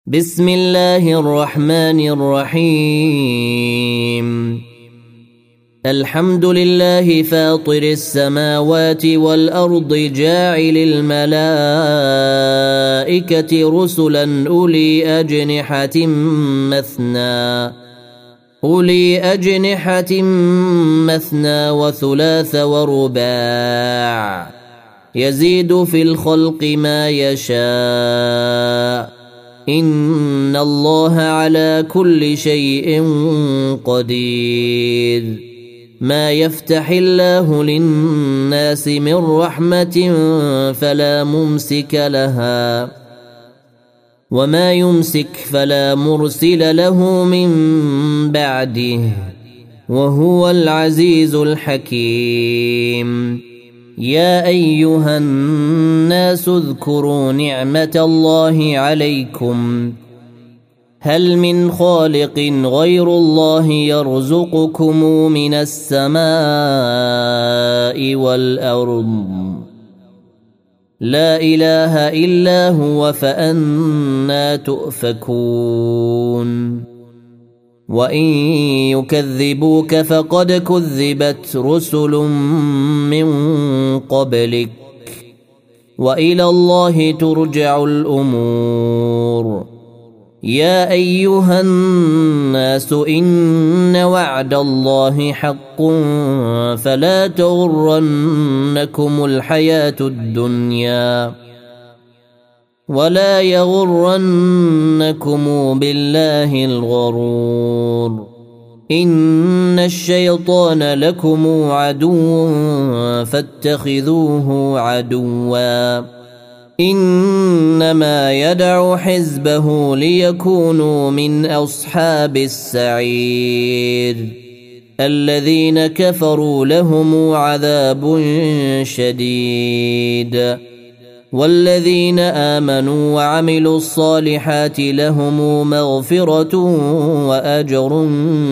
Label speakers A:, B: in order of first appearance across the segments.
A: بسم الله الرحمن الرحيم. الحمد لله فاطر السماوات والأرض جاعل الملائكة رسلا أولي أجنحة مثنى وثلاث ورباع يزيد في الخلق ما يشاء إن الله على كل شيء قدير. ما يفتح الله للناس من رحمة فلا ممسك لها وما يمسك فلا مرسل له من بعده وهو العزيز الحكيم. يا أيها الناس اذكروا نعمة الله عليكم هل من خالق غير الله يرزقكم من السماء والأرض لا إله إلا هو فأنى تؤفكون. وإن يكذبوك فقد كذبت رسل من قبلك وإلى الله ترجع الأمور. يا أيها الناس إن وعد الله حق فلا تغرنكم الحياة الدنيا ولا يغرنكم بالله الغرور. إن الشيطان لكم عدو فاتخذوه عدوا إنما يدعو حزبه ليكونوا من أصحاب السعير. الذين كفروا لهم عذاب شديد والذين آمنوا وعملوا الصالحات لهم مغفرة وأجر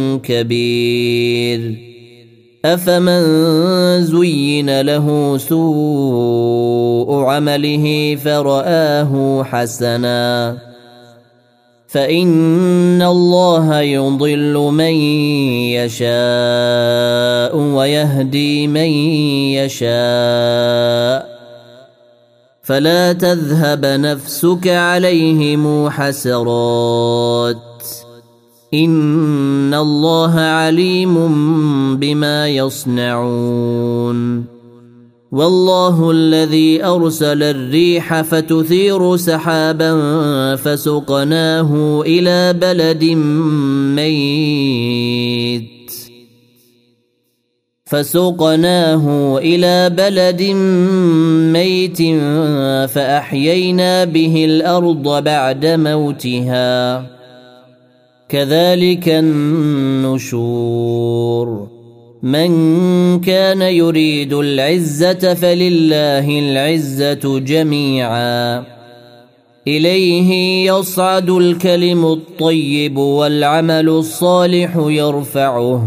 A: كبير. أفمن زين له سوء عمله فرآه حسنا فإن الله يضل من يشاء ويهدي من يشاء فلا تذهب نفسك عليهم حسرات إن الله عليم بما يصنعون. والله الذي أرسل الريح فتثير سحابا فسقناه إلى بلد ميت فأحيينا به الأرض بعد موتها كذلك النشور. من كان يريد العزة فلله العزة جميعا إليه يصعد الكلم الطيب والعمل الصالح يرفعه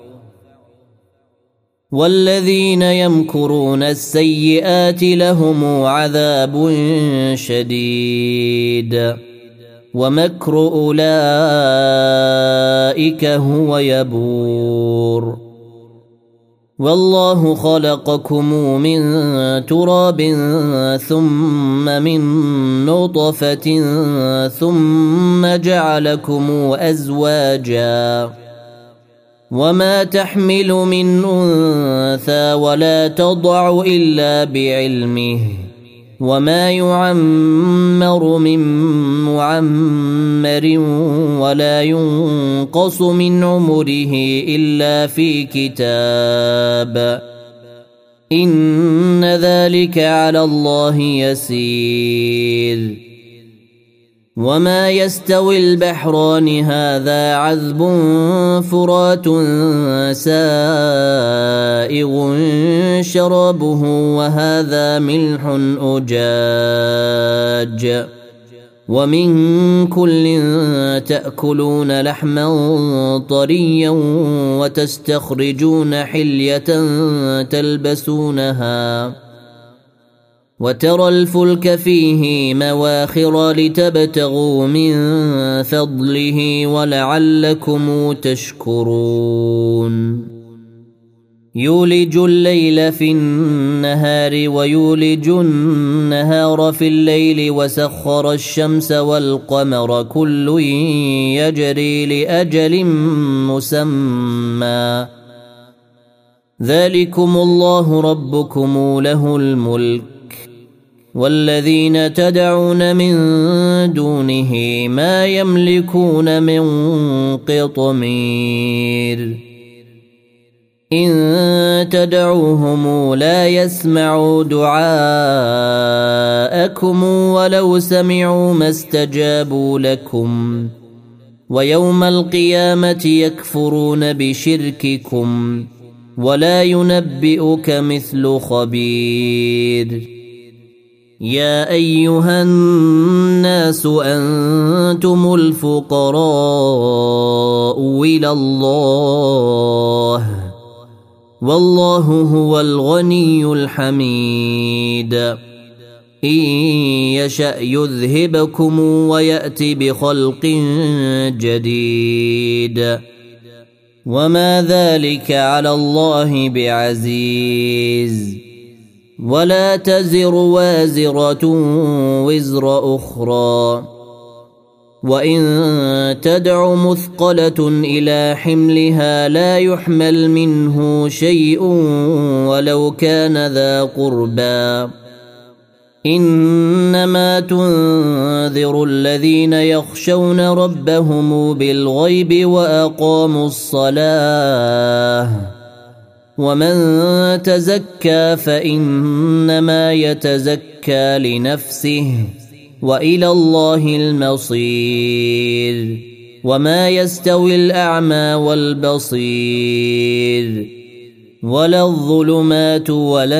A: والذين يمكرون السيئات لهم عذاب شديد ومكر أولئك هو يبور. والله خلقكم من تراب ثم من نطفة ثم جعلكم أزواجا وما تحمل من أنثى ولا تضع إلا بعلمه وما يعمر من معمر ولا ينقص من عمره إلا في كتاب إن ذلك على الله يسير. وما يستوي البحران هذا عذب فرات سائغ شرابه وهذا ملح أجاج ومن كل تأكلون لحما طريا وتستخرجون حلية تلبسونها وترى الفلك فيه مواخر لتبتغوا من فضله ولعلكم تشكرون يولج الليل في النهار ويولج النهار في الليل وسخر الشمس والقمر كل يجري لأجل مسمى ذلكم الله ربكم له الملك والذين تدعون من دونه ما يملكون من قطمير إن تدعوهم لا يسمعوا دعاءكم ولو سمعوا ما استجابوا لكم ويوم القيامة يكفرون بشرككم ولا ينبئك مثل خبير يا أيها الناس أنتم الفقراء إلى الله والله هو الغني الحميد إن يشأ يذهبكم ويأتي بخلق جديد وما ذلك على الله بعزيز ولا تزر وازرة وزر أخرى وإن تدع مثقلة إلى حملها لا يحمل منه شيء ولو كان ذا قربى إنما تنذر الذين يخشون ربهم بالغيب وأقاموا الصلاة ومن تزكى فإنما يتزكى لنفسه وإلى الله المصير وما يستوي الأعمى والبصير ولا الظلمات ولا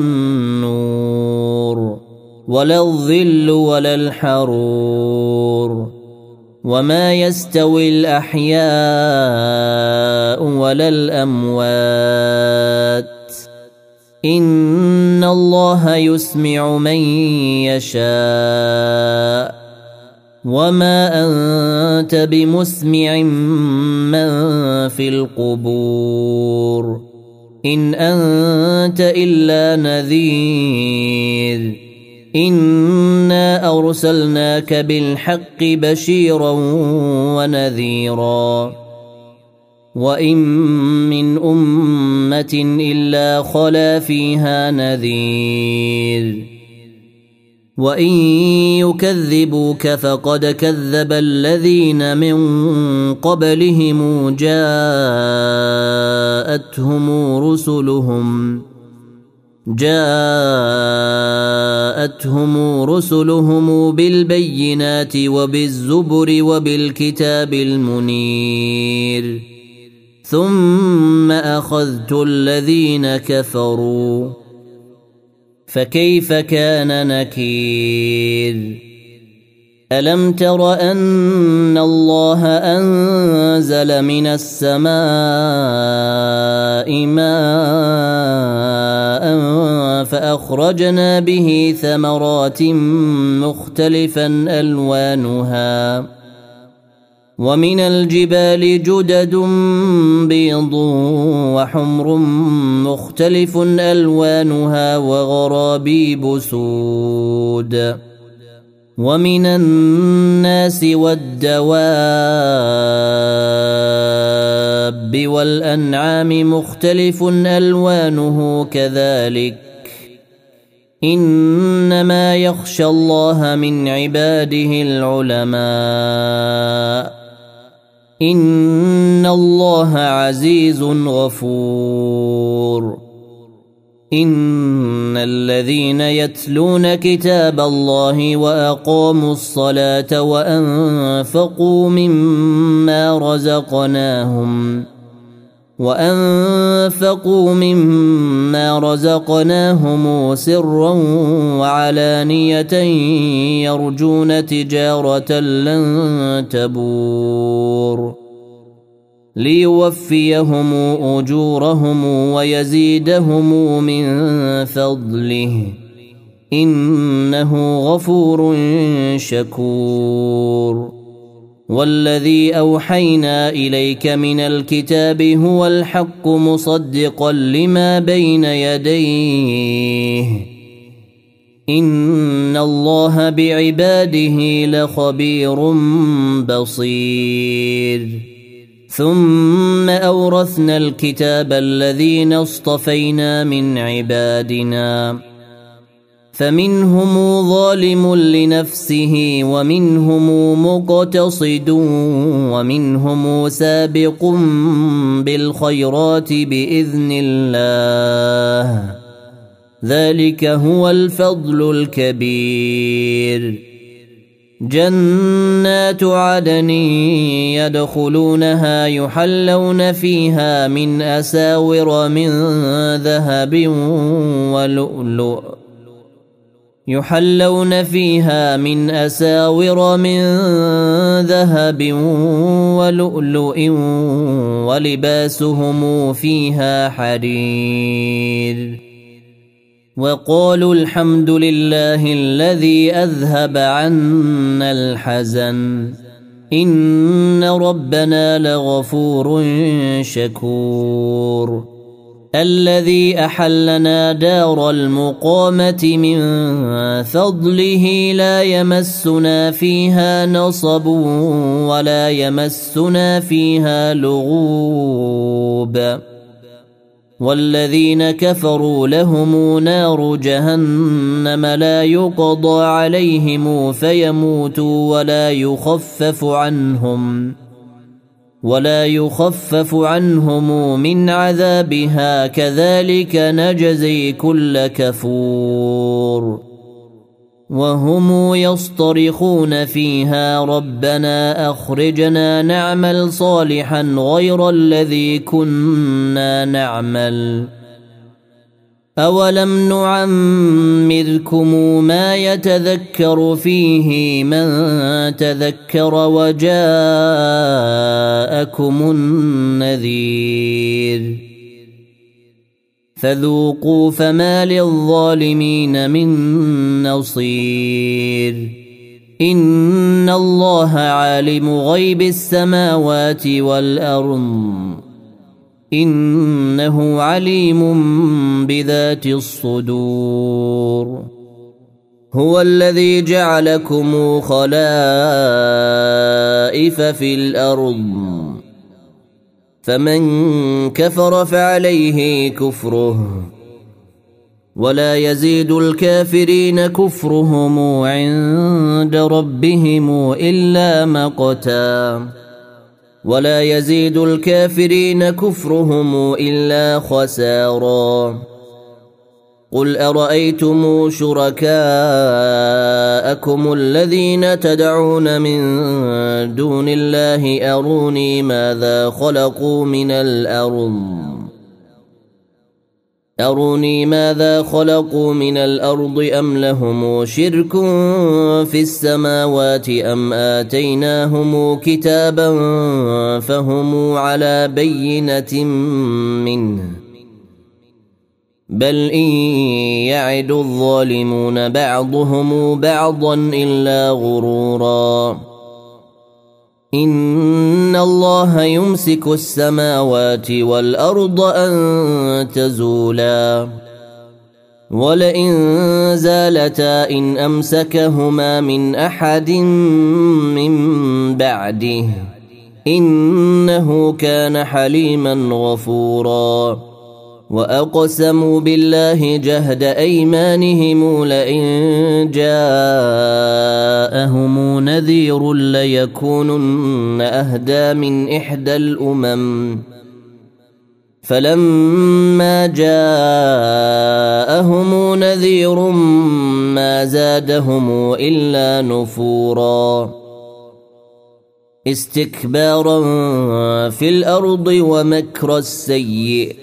A: النور ولا الظل ولا الحرور وما يستوي الأحياء ولا الأموات إن الله يسمع من يشاء وما أنت بمسمع من في القبور إن أنت إلا نذير إنا أرسلناك بالحق بشيرا ونذيرا وإن من أمة إلا خلا فيها نذير وإن يكذبوك فقد كذب الذين من قبلهم جاءتهم رسلهم بالبينات وبالزبر وبالكتاب المنير ثم أخذت الذين كفروا فكيف كان نكير ألم تر أن الله أنزل من السماء ماء فأخرجنا به ثمرات مختلفا ألوانها ومن الجبال جدد بيض وحمر مختلف ألوانها وغرابيب سود ومن الناس والدواب والأنعام مختلف ألوانه كذلك إنما يخشى الله من عباده العلماء إن الله عزيز غفور إن الذين يتلون كتاب الله وأقاموا الصلاة وأنفقوا مما رزقناهم سرا وعلانية يرجون تجارة لن تبور ليوفيهم أجورهم ويزيدهم من فضله إنه غفور شكور والذي أوحينا إليك من الكتاب هو الحق مصدقا لما بين يديه إن الله بعباده لخبير بصير ثم أورثنا الكتاب الذين اصطفينا من عبادنا فمنهم ظالم لنفسه ومنهم مقتصد ومنهم سابق بالخيرات بإذن الله ذلك هو الفضل الكبير جنات عدن يدخلونها يحلون فيها من أساور من ذهب ولؤلؤ ولباسهم فيها حرير وقالوا الحمد لله الذي أذهب عنا الحزن إن ربنا لغفور شكور الذي أحلنا دار المقامة من فضله لا يمسنا فيها نصب ولا يمسنا فيها لغوب والذين كفروا لهم نار جهنم لا يقضى عليهم فيموتوا ولا يخفف عنهم من عذابها كذلك نجزي كل كفور وهم يصطرخون فيها ربنا أخرجنا نعمل صالحا غير الذي كنا نعمل أولم نعمركم ما يتذكر فيه من تذكر وجاءكم النذير فذوقوا فما للظالمين من نصير إن الله عالم غيب السماوات والأرض إنه عليم بذات الصدور هو الذي جعلكم خلائف في الأرض فمن كفر فعليه كفره ولا يزيد الكافرين كفرهم عند ربهم إلا مقتا ولا يزيد الكافرين كفرهم إلا خسارا قل أرأيتم شركاءكم الذين تدعون من دون الله أروني ماذا خلقوا من الأرض أم لهم شرك في السماوات أم آتيناهم كتابا فهم على بينة منه بل إن يعد الظالمون بعضهم بعضا إلا غرورا إن الله يمسك السماوات والأرض أن تزولا ولئن زالتا إن أمسكهما من أحد من بعده إنه كان حليما غفورا وأقسموا بالله جهد أيمانهم لئن جاءهم نذير ليكونن أهدى من إحدى الأمم فلما جاءهم نذير ما زادهم إلا نفورا استكبارا في الأرض ومكر السيء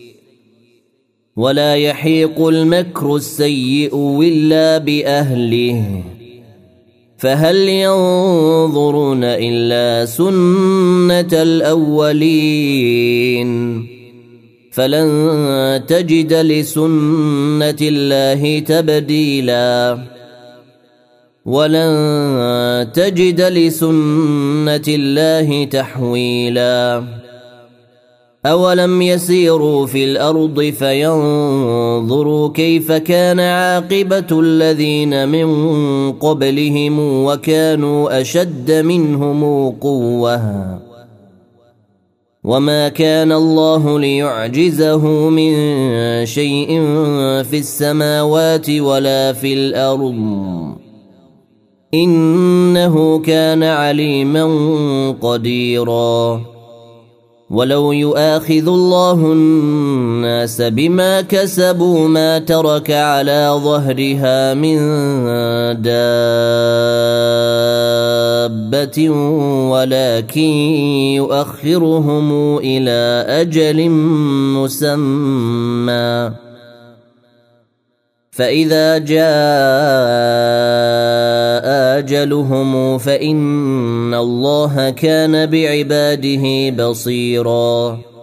A: ولا يحيق المكر السيء إلا بأهله فهل ينظرون إلا سنة الأولين فلن تجد لسنة الله تبديلا ولن تجد لسنة الله تحويلا أولم يسيروا في الأرض فينظروا كيف كان عاقبة الذين من قبلهم وكانوا أشد منهم قوة وما كان الله ليعجزه من شيء في السماوات ولا في الأرض إنه كان عليما قديرا ولو يؤاخذ الله الناس بما كسبوا ما ترك على ظهرها من دابة ولكن يؤخرهم إلى أجل مسمى فإذا جاء أجلهم فإن الله كان بعباده بصيراً